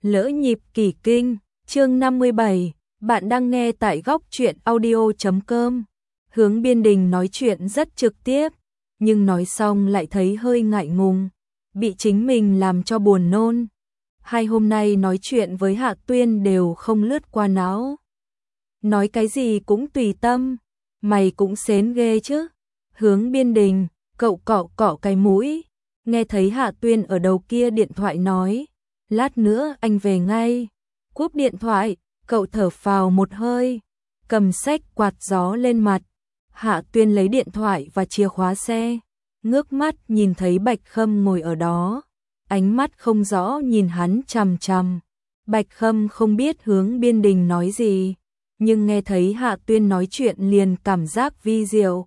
Lỡ nhịp kỳ kinh, chương 57, bạn đang nghe tại góc truyện audio.com. Hướng Biên Đình nói chuyện rất trực tiếp, nhưng nói xong lại thấy hơi ngại ngùng, bị chính mình làm cho buồn nôn. Hai hôm nay nói chuyện với Hạ Tuyên đều không lướt qua não. Nói cái gì cũng tùy tâm, mày cũng xến ghê chứ. Hướng Biên Đình, cậu cọ cọ cái mũi, nghe thấy Hạ Tuyên ở đầu kia điện thoại nói, lát nữa anh về ngay. Cúp điện thoại, cậu thở phào một hơi, cầm xách quạt gió lên mặt. Hạ Tuyên lấy điện thoại và chìa khóa xe, ngước mắt nhìn thấy Bạch Khâm ngồi ở đó, ánh mắt không rõ nhìn hắn chằm chằm. Bạch Khâm không biết Hướng Biên Đình nói gì, nhưng nghe thấy Hạ Tuyên nói chuyện liền cảm giác vi diệu.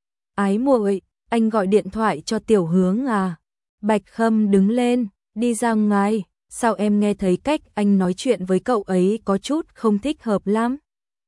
Ái muội, anh gọi điện thoại cho Tiểu Hướng à? Bạch Khâm đứng lên, đi ra ngoài. Sao em nghe thấy cách anh nói chuyện với cậu ấy có chút không thích hợp lắm?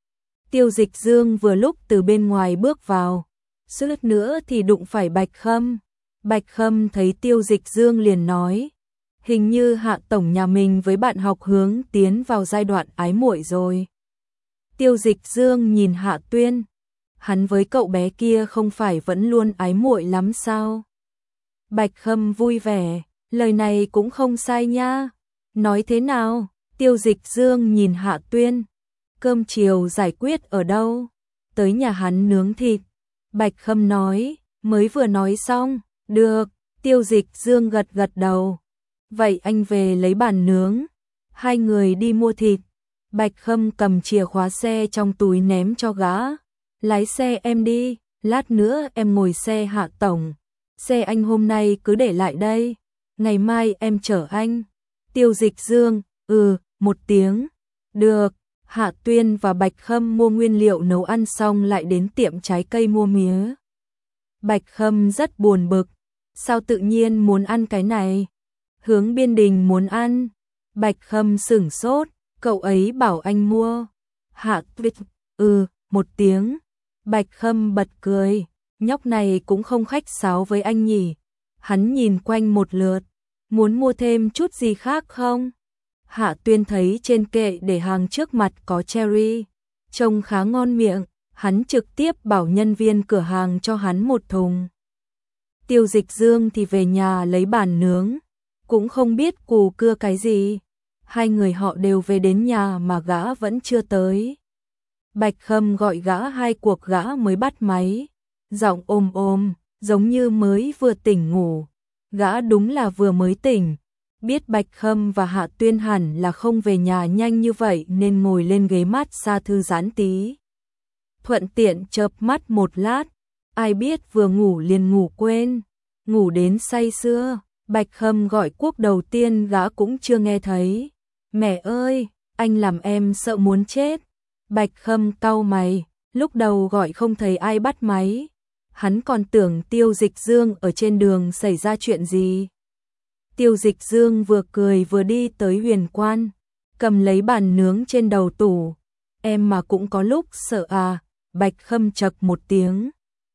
Tiêu Dịch Dương vừa lúc từ bên ngoài bước vào, suýt nữa thì đụng phải Bạch Khâm. Bạch Khâm thấy Tiêu Dịch Dương liền nói, hình như Hạ tổng nhà mình với bạn học Hướng tiến vào giai đoạn ái muội rồi. Tiêu Dịch Dương nhìn Hạ Tuyên, hắn với cậu bé kia không phải vẫn luôn ái muội lắm sao? Bạch Khâm vui vẻ, lời này cũng không sai nha. Nói thế nào? Tiêu Dịch Dương nhìn Hạ Tuyên. Cơm chiều giải quyết ở đâu? Tới nhà hắn nướng thịt. Bạch Khâm nói, mới vừa nói xong. Được, Tiêu Dịch Dương gật gật đầu. Vậy anh về lấy bàn nướng. Hai người đi mua thịt. Bạch Khâm cầm chìa khóa xe trong túi ném cho gã. Lái xe em đi, lát nữa em ngồi xe Hạ tổng. Xe anh hôm nay cứ để lại đây, ngày mai em chở anh. Tiêu Dịch Dương, một tiếng. Được, Hạ Tuyên và Bạch Khâm mua nguyên liệu nấu ăn xong lại đến tiệm trái cây mua mía. Bạch Khâm rất buồn bực, sao tự nhiên muốn ăn cái này? Hướng Biên Đình muốn ăn. Bạch Khâm sửng sốt, cậu ấy bảo anh mua. Hạ Tuyên, một tiếng. Bạch Khâm bật cười, nhóc này cũng không khách sáo với anh nhỉ. Hắn nhìn quanh một lượt, muốn mua thêm chút gì khác không? Hạ Tuyên thấy trên kệ để hàng trước mặt có cherry, trông khá ngon miệng, hắn trực tiếp bảo nhân viên cửa hàng cho hắn một thùng. Tiêu Dịch Dương thì về nhà lấy bàn nướng, cũng không biết cù cưa cái gì. Hai người họ đều về đến nhà mà gã vẫn chưa tới. Bạch Khâm gọi gã hai cuộc gã mới bắt máy, giọng ôm ôm, giống như mới vừa tỉnh ngủ. Gã đúng là vừa mới tỉnh, biết Bạch Khâm và Hạ Tuyên hẳn là không về nhà nhanh như vậy nên ngồi lên ghế massage thư giãn tí. Thuận tiện chợp mắt một lát, ai biết vừa ngủ liền ngủ quên, ngủ đến say sưa. Bạch Khâm gọi cuộc đầu tiên gã cũng chưa nghe thấy. Mẹ ơi, anh làm em sợ muốn chết. Bạch Khâm cau mày, lúc đầu gọi không thấy ai bắt máy. Hắn còn tưởng Tiêu Dịch Dương ở trên đường xảy ra chuyện gì. Tiêu Dịch Dương vừa cười vừa đi tới Huyền Quan, cầm lấy bàn nướng trên đầu tủ. Em mà cũng có lúc sợ à? Bạch Khâm chậc một tiếng.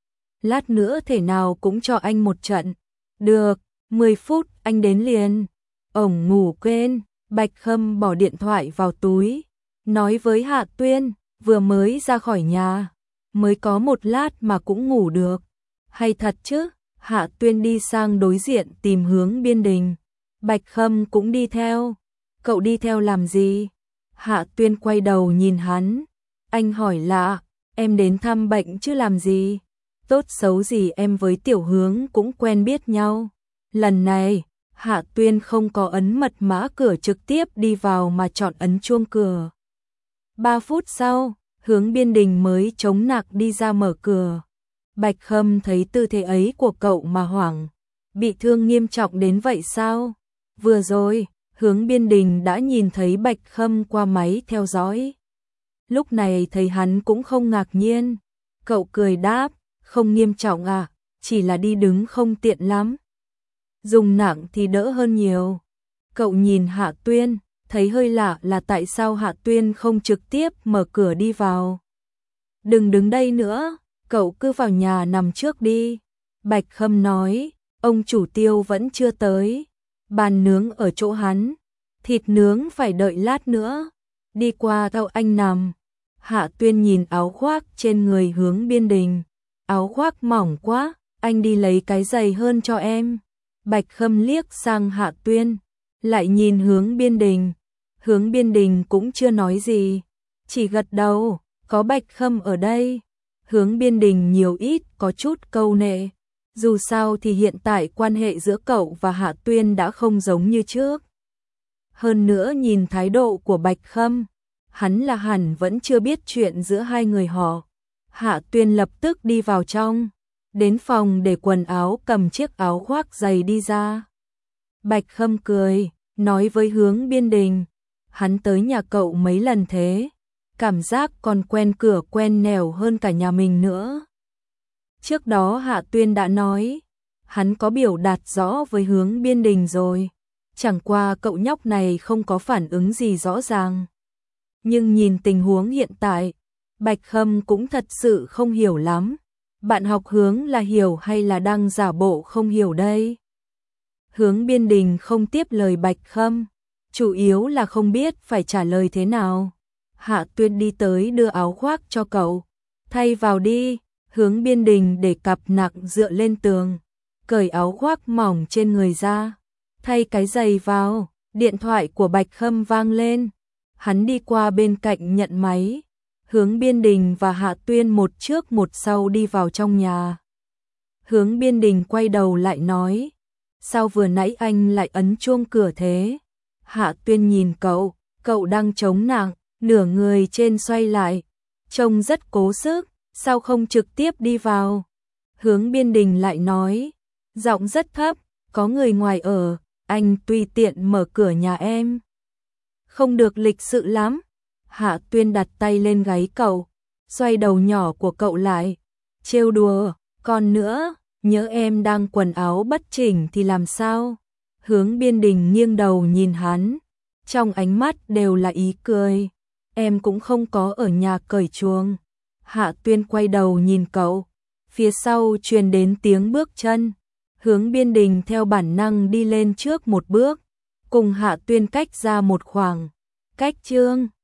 Lát nữa thể nào cũng cho anh một trận. Được, 10 phút anh đến liền. Ổng ngủ quên. Bạch Khâm bỏ điện thoại vào túi, nói với Hạ Tuyên, vừa mới ra khỏi nhà, mới có một lát mà cũng ngủ được. Hay thật chứ? Hạ Tuyên đi sang đối diện tìm Hướng Biên Đình. Bạch Khâm cũng đi theo. Cậu đi theo làm gì? Hạ Tuyên quay đầu nhìn hắn. Anh hỏi lạ, em đến thăm bệnh chứ làm gì? Tốt xấu gì em với Tiểu Hướng cũng quen biết nhau. Lần này, Hạ Tuyên không có ấn mật mã cửa trực tiếp đi vào mà chọn ấn chuông cửa. 3 phút sau, Hướng Biên Đình mới chống nạc đi ra mở cửa. Bạch Khâm thấy tư thế ấy của cậu mà hoảng. Bị thương nghiêm trọng đến vậy sao? Vừa rồi, Hướng Biên Đình đã nhìn thấy Bạch Khâm qua máy theo dõi. Lúc này thấy hắn cũng không ngạc nhiên. Cậu cười đáp, không nghiêm trọng à, chỉ là đi đứng không tiện lắm. Dùng nặng thì đỡ hơn nhiều. Cậu nhìn Hạ Tuyên, thấy hơi lạ là tại sao Hạ Tuyên không trực tiếp mở cửa đi vào. Đừng đứng đây nữa, cậu cứ vào nhà nằm trước đi. Bạch Khâm nói, ông chủ Tiêu vẫn chưa tới. Bàn nướng ở chỗ hắn. thịt nướng phải đợi lát nữa. Đi qua thau anh nằm. Hạ Tuyên nhìn áo khoác trên người Hướng Biên Đình. Áo khoác mỏng quá, anh đi lấy cái dày hơn cho em. Bạch Khâm liếc sang Hạ Tuyên, lại nhìn Hướng Biên Đình. Hướng Biên Đình cũng chưa nói gì, chỉ gật đầu, có Bạch Khâm ở đây. Hướng Biên Đình nhiều ít có chút câu nệ. Dù sao thì hiện tại quan hệ giữa cậu và Hạ Tuyên đã không giống như trước. Hơn nữa nhìn thái độ của Bạch Khâm, hắn là hẳn vẫn chưa biết chuyện giữa hai người họ. Hạ Tuyên lập tức đi vào trong, đến phòng để quần áo, cầm chiếc áo khoác dày đi ra. Bạch Khâm cười, nói với Hướng Biên Đình, hắn tới nhà cậu mấy lần thế, cảm giác còn quen cửa quen nẻo hơn cả nhà mình nữa. Trước đó Hạ Tuyên đã nói, hắn có biểu đạt rõ với Hướng Biên Đình rồi, chẳng qua cậu nhóc này không có phản ứng gì rõ ràng. Nhưng nhìn tình huống hiện tại, Bạch Khâm cũng thật sự không hiểu lắm. Bạn học Hướng là hiểu hay là đang giả bộ không hiểu đây? Hướng Biên Đình không tiếp lời Bạch Khâm, chủ yếu là không biết phải trả lời thế nào. Hạ Tuyên đi tới đưa áo khoác cho cậu, thay vào đi. Hướng Biên Đình để cặp nặng dựa lên tường, cởi áo khoác mỏng trên người ra, thay cái giày vào. Điện thoại của Bạch Khâm vang lên, hắn đi qua bên cạnh nhận máy. Hướng Biên Đình và Hạ Tuyên một trước một sau đi vào trong nhà. Hướng Biên Đình quay đầu lại nói, sao vừa nãy anh lại ấn chuông cửa thế? Hạ Tuyên nhìn cậu đang chống nặng, nửa người trên xoay lại, trông rất cố sức, sao không trực tiếp đi vào? Hướng Biên Đình lại nói, giọng rất thấp, có người ngoài ở, anh tùy tiện mở cửa nhà em. Không được lịch sự lắm. Hạ Tuyên đặt tay lên gáy cậu, xoay đầu nhỏ của cậu lại, trêu đùa, còn nữa, nhớ em đang quần áo bất chỉnh thì làm sao? Hướng Biên Đình nghiêng đầu nhìn hắn, trong ánh mắt đều là ý cười, em cũng không có ở nhà cởi chuồng. Hạ Tuyên quay đầu nhìn cậu, phía sau truyền đến tiếng bước chân. Hướng Biên Đình theo bản năng đi lên trước một bước, cùng Hạ Tuyên cách ra một khoảng cách.